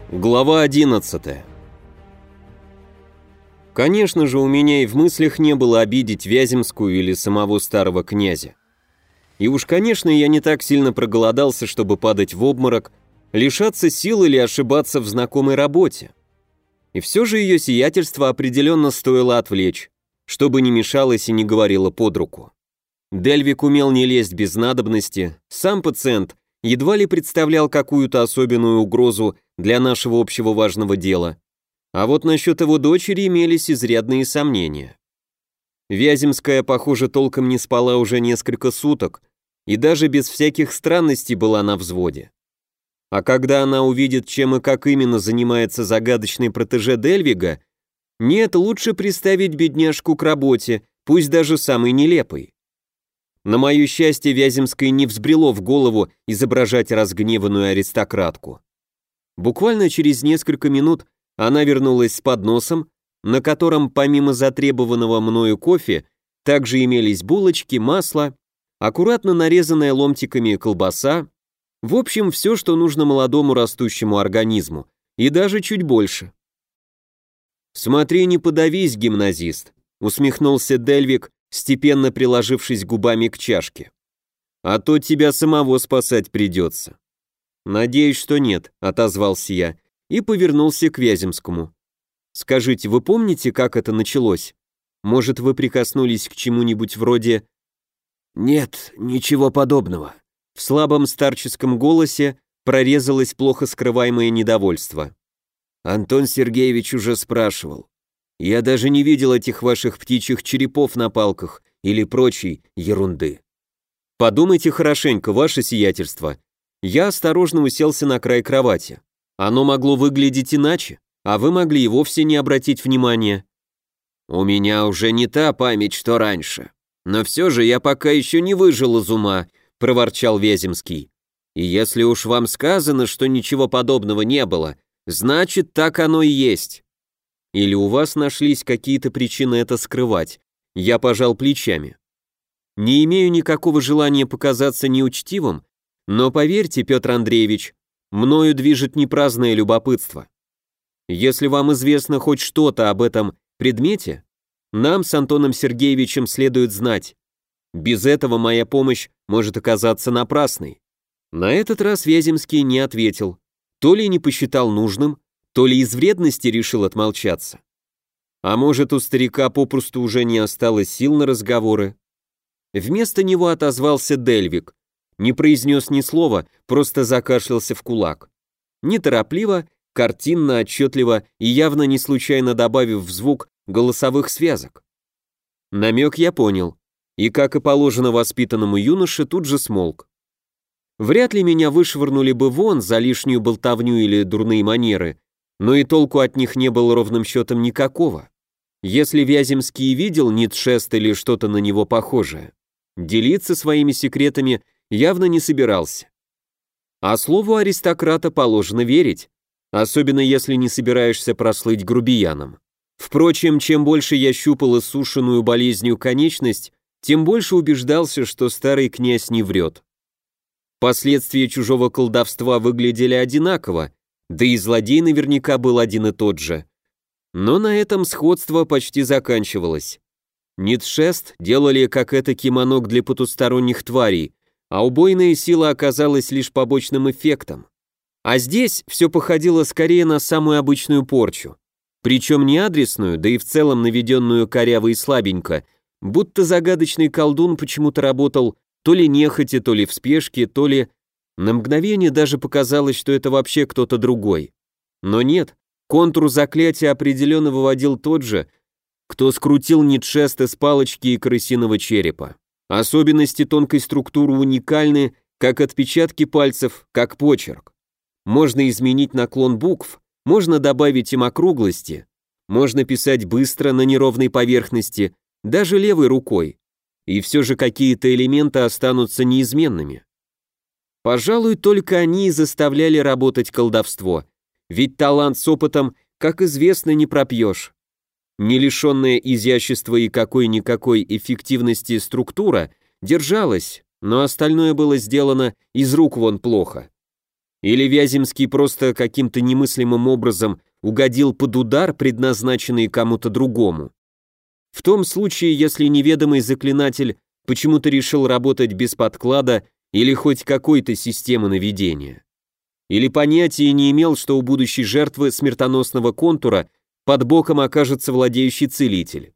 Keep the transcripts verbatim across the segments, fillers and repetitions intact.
Глава одиннадцатая. Конечно же, у меня и в мыслях не было обидеть Вяземскую или самого старого князя. И уж, конечно, я не так сильно проголодался, чтобы падать в обморок, лишаться сил или ошибаться в знакомой работе. И все же ее сиятельство определенно стоило отвлечь, чтобы не мешалось и не говорило под руку. Дельвик умел не лезть без надобности, сам пациент едва ли представлял какую-то особенную угрозу для нашего общего важного дела. А вот насчет его дочери имелись изрядные сомнения. Вяземская, похоже, толком не спала уже несколько суток и даже без всяких странностей была на взводе. А когда она увидит, чем и как именно занимается загадочный протеже Дельвига, нет, лучше приставить бедняжку к работе, пусть даже самой нелепой. На мое счастье, Вяземской не взбрело в голову изображать разгневанную аристократку. Буквально через несколько минут она вернулась с подносом, на котором помимо затребованного мною кофе также имелись булочки, масло, аккуратно нарезанная ломтиками колбаса, в общем, все, что нужно молодому растущему организму, и даже чуть больше. «Смотри, не подавись, гимназист», — усмехнулся Дельвик, степенно приложившись губами к чашке. «А то тебя самого спасать придется». «Надеюсь, что нет», — отозвался я и повернулся к Вяземскому. «Скажите, вы помните, как это началось? Может, вы прикоснулись к чему-нибудь вроде...» «Нет, ничего подобного». В слабом старческом голосе прорезалось плохо скрываемое недовольство. Антон Сергеевич уже спрашивал. Я даже не видел этих ваших птичьих черепов на палках или прочей ерунды. Подумайте хорошенько, ваше сиятельство. Я осторожно уселся на край кровати. Оно могло выглядеть иначе, а вы могли и вовсе не обратить внимания. У меня уже не та память, что раньше. Но все же я пока еще не выжил из ума, проворчал Вяземский. И если уж вам сказано, что ничего подобного не было, значит, так оно и есть. Или у вас нашлись какие-то причины это скрывать? Я пожал плечами. Не имею никакого желания показаться неучтивым, но поверьте, Петр Андреевич, мною движет не праздное любопытство. Если вам известно хоть что-то об этом предмете, нам с Антоном Сергеевичем следует знать. Без этого моя помощь может оказаться напрасной. На этот раз Вяземский не ответил, то ли не посчитал нужным, то ли из вредности решил отмолчаться. А может, у старика попросту уже не осталось сил на разговоры. Вместо него отозвался Дельвик, не произнес ни слова, просто закашлялся в кулак. Неторопливо, картинно, отчетливо и явно не случайно добавив в звук голосовых связок. Намек я понял, и, как и положено воспитанному юноше, тут же смолк. Вряд ли меня вышвырнули бы вон за лишнюю болтовню или дурные манеры, но и толку от них не было ровным счетом никакого. Если Вяземский видел Ницшест или что-то на него похожее, делиться своими секретами явно не собирался. А слову аристократа положено верить, особенно если не собираешься прослыть грубияном. Впрочем, чем больше я щупал иссушенную болезнью конечность, тем больше убеждался, что старый князь не врет. Последствия чужого колдовства выглядели одинаково, да и злодей наверняка был один и тот же. Но на этом сходство почти заканчивалось. Ницшест делали как это кимонок для потусторонних тварей, а убойная сила оказалась лишь побочным эффектом. А здесь все походило скорее на самую обычную порчу. Причем не адресную, да и в целом наведенную коряво и слабенько, будто загадочный колдун почему-то работал то ли нехотя, то ли в спешке, то ли... На мгновение даже показалось, что это вообще кто-то другой. Но нет, контур заклятия определенно выводил тот же, кто скрутил Ницшеста с палочки и крысиного черепа. Особенности тонкой структуры уникальны, как отпечатки пальцев, как почерк. Можно изменить наклон букв, можно добавить им округлости, можно писать быстро на неровной поверхности, даже левой рукой. И все же какие-то элементы останутся неизменными. Пожалуй, только они и заставляли работать колдовство, ведь талант с опытом, как известно, не пропьешь. Не лишенная изящества и какой-никакой эффективности структура держалась, но остальное было сделано из рук вон плохо. Или Вяземский просто каким-то немыслимым образом угодил под удар, предназначенный кому-то другому? В том случае, если неведомый заклинатель почему-то решил работать без подклада или хоть какой-то системы наведения. Или понятия не имел, что у будущей жертвы смертоносного контура под боком окажется владеющий целитель.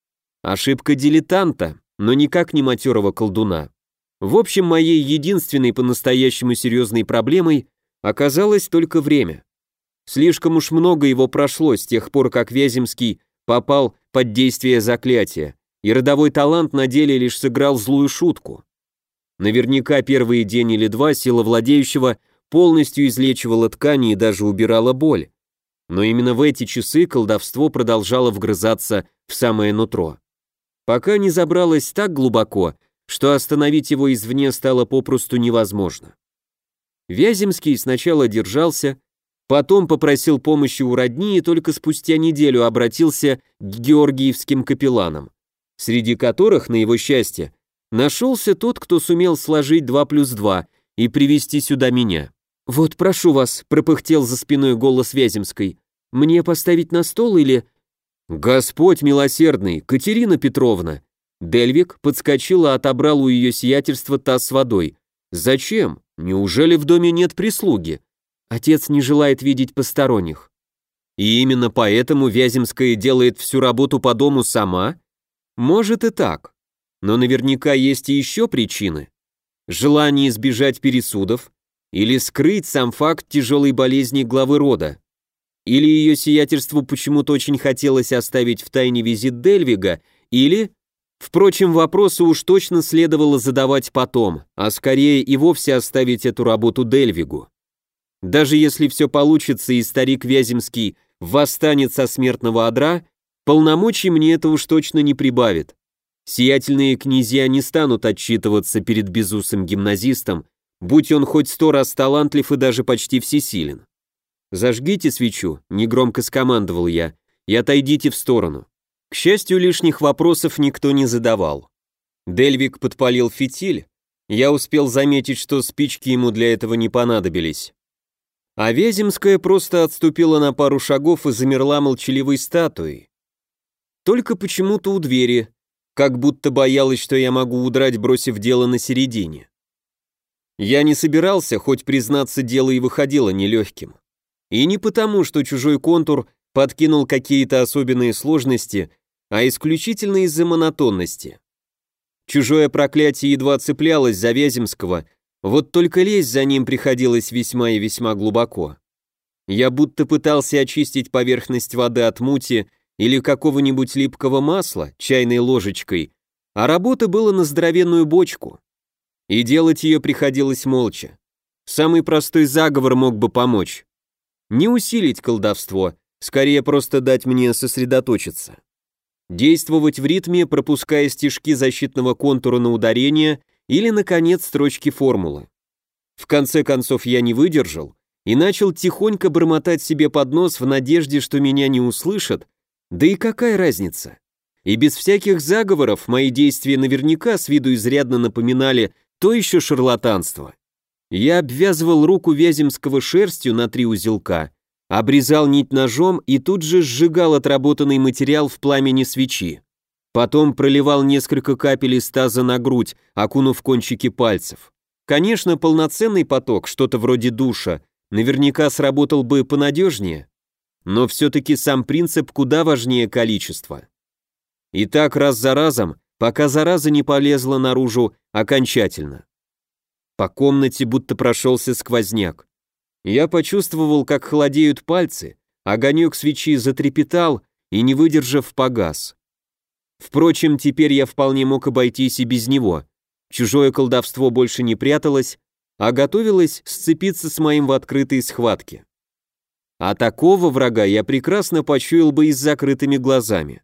Ошибка дилетанта, но никак не матерого колдуна. В общем, моей единственной по-настоящему серьезной проблемой оказалось только время. Слишком уж много его прошло с тех пор, как Вяземский попал под действие заклятия, и родовой талант на деле лишь сыграл злую шутку. Наверняка первые день или два сила владеющего полностью излечивала ткани и даже убирала боль. Но именно в эти часы колдовство продолжало вгрызаться в самое нутро. Пока не забралось так глубоко, что остановить его извне стало попросту невозможно. Вяземский сначала держался, потом попросил помощи у родни и только спустя неделю обратился к георгиевским капелланам, среди которых, на его счастье, нашелся тот, кто сумел сложить два плюс два и привести сюда меня. «Вот, прошу вас», — пропыхтел за спиной голос Вяземской, «мне поставить на стол или...» «Господь милосердный, Катерина Петровна!» Дельвик подскочил и отобрал у ее сиятельства таз с водой. «Зачем? Неужели в доме нет прислуги?» «Отец не желает видеть посторонних». «И именно поэтому Вяземская делает всю работу по дому сама?» «Может и так. Но наверняка есть и еще причины. Желание избежать пересудов или скрыть сам факт тяжелой болезни главы рода. Или ее сиятельству почему-то очень хотелось оставить в тайне визит Дельвига, или... Впрочем, вопросы уж точно следовало задавать потом, а скорее и вовсе оставить эту работу Дельвигу. Даже если все получится и старик Вяземский восстанет со смертного одра, полномочий мне это уж точно не прибавит. Сиятельные князья не станут отчитываться перед безусым гимназистом, будь он хоть сто раз талантлив и даже почти всесилен. «Зажгите свечу», — негромко скомандовал я, — «и отойдите в сторону». К счастью, лишних вопросов никто не задавал. Дельвик подпалил фитиль, я успел заметить, что спички ему для этого не понадобились. А Вяземская просто отступила на пару шагов и замерла молчаливой статуей. Только почему-то у двери, как будто боялась, что я могу удрать, бросив дело на середине. Я не собирался, хоть признаться, дело и выходило нелегким. И не потому, что чужой контур подкинул какие-то особенные сложности, а исключительно из-за монотонности. Чужое проклятие едва цеплялось за Вяземского, вот только лезть за ним приходилось весьма и весьма глубоко. Я будто пытался очистить поверхность воды от мути или какого-нибудь липкого масла чайной ложечкой, а работа была на здоровенную бочку. И делать ее приходилось молча. Самый простой заговор мог бы помочь. Не усилить колдовство, скорее просто дать мне сосредоточиться. Действовать в ритме, пропуская стежки защитного контура на ударение или, наконец, строчки формулы. В конце концов я не выдержал и начал тихонько бормотать себе под нос в надежде, что меня не услышат, да и какая разница? И без всяких заговоров мои действия наверняка с виду изрядно напоминали то еще шарлатанство. Я обвязывал руку Вяземского шерстью на три узелка, обрезал нить ножом и тут же сжигал отработанный материал в пламени свечи. Потом проливал несколько капель из таза на грудь, окунув кончики пальцев. Конечно, полноценный поток, что-то вроде душа, наверняка сработал бы понадежнее, но все-таки сам принцип куда важнее количества. И так раз за разом, пока зараза не полезла наружу окончательно. По комнате будто прошелся сквозняк. Я почувствовал, как холодеют пальцы, огонек свечи затрепетал и, не выдержав, погас. Впрочем, теперь я вполне мог обойтись и без него. Чужое колдовство больше не пряталось, а готовилось сцепиться с моим в открытой схватке. А такого врага я прекрасно почуял бы и с закрытыми глазами.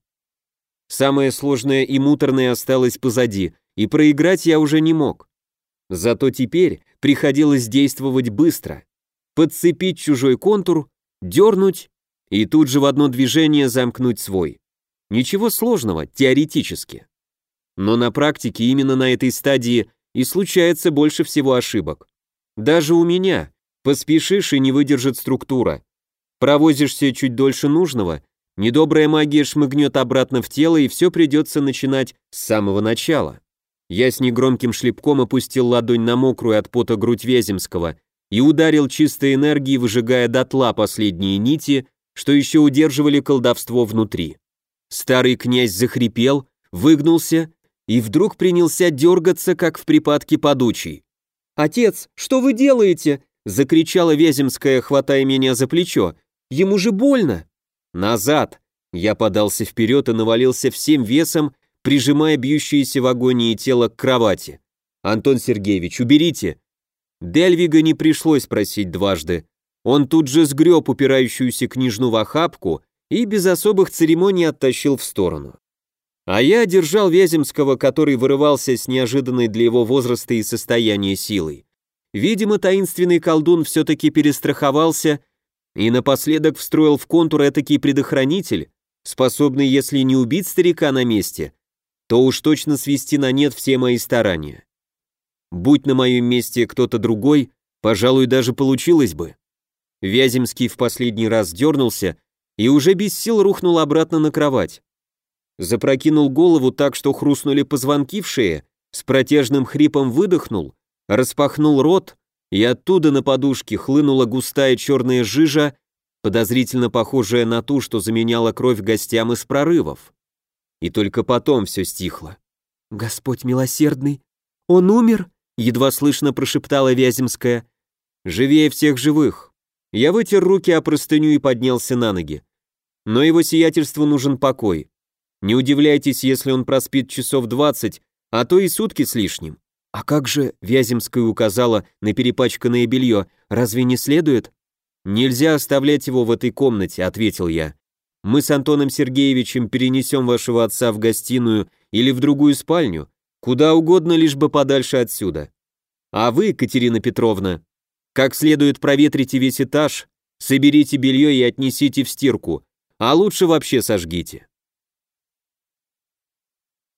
Самое сложное и муторное осталось позади, и проиграть я уже не мог. Зато теперь приходилось действовать быстро. Подцепить чужой контур, дернуть и тут же в одно движение замкнуть свой. Ничего сложного, теоретически. Но на практике именно на этой стадии и случается больше всего ошибок. Даже у меня, Поспешишь и не выдержит структура. Провозишься чуть дольше нужного, недобрая магия шмыгнет обратно в тело, и все придется начинать с самого начала. Я с негромким шлепком опустил ладонь на мокрую от пота грудь Вяземского и ударил чистой энергией, выжигая дотла последние нити, что еще удерживали колдовство внутри. Старый князь захрипел, выгнулся и вдруг принялся дергаться, как в припадке подучий. «Отец, что вы делаете?» — закричала Вяземская, хватая меня за плечо. «Ему же больно!» «Назад!» — я подался вперед и навалился всем весом, прижимая бьющееся в агонии тело к кровати. «Антон Сергеевич, уберите!» Дельвига не пришлось просить дважды. Он тут же сгреб упирающуюся княжну в охапку и без особых церемоний оттащил в сторону. А я держал Вяземского, который вырывался с неожиданной для его возраста и состояния силой. Видимо, таинственный колдун все-таки перестраховался и напоследок встроил в контур этакий предохранитель, способный, если не убить старика на месте, то уж точно свести на нет все мои старания. Будь на моем месте кто-то другой, пожалуй, даже получилось бы. Вяземский в последний раз дернулся и уже без сил рухнул обратно на кровать. Запрокинул голову так, что хрустнули позвонки в шее, с протяжным хрипом выдохнул, распахнул рот, и оттуда на подушке хлынула густая черная жижа, подозрительно похожая на ту, что заменяла кровь гостям из прорывов. И только потом все стихло. «Господь милосердный! Он умер?» — едва слышно прошептала Вяземская. «Живее всех живых». Я вытер руки о простыню и поднялся на ноги. Но его сиятельству нужен покой. Не удивляйтесь, если он проспит часов двадцать, а то и сутки с лишним. «А как же», — Вяземская указала на перепачканное белье, «разве не следует?» «Нельзя оставлять его в этой комнате», — ответил я. «Мы с Антоном Сергеевичем перенесем вашего отца в гостиную или в другую спальню, куда угодно, лишь бы подальше отсюда. А вы, Катерина Петровна, как следует проветрите весь этаж, соберите белье и отнесите в стирку, а лучше вообще сожгите».